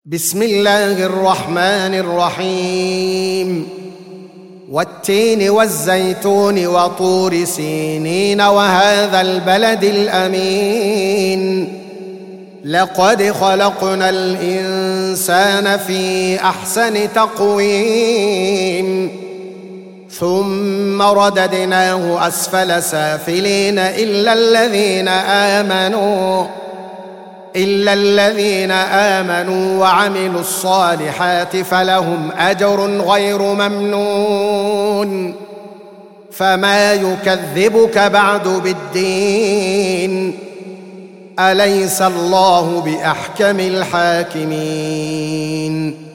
بسم الله الرحمن الرحيم والتين والزيتون وطور سينين وهذا البلد الأمين لقد خلقنا الإنسان في أحسن تقويم ثم رددناه أسفل سافلين إلا الذين آمنوا وعملوا الصالحات فلهم أجر غير ممنون فما يكذبك بعد بالدين أليس الله بأحكم الحاكمين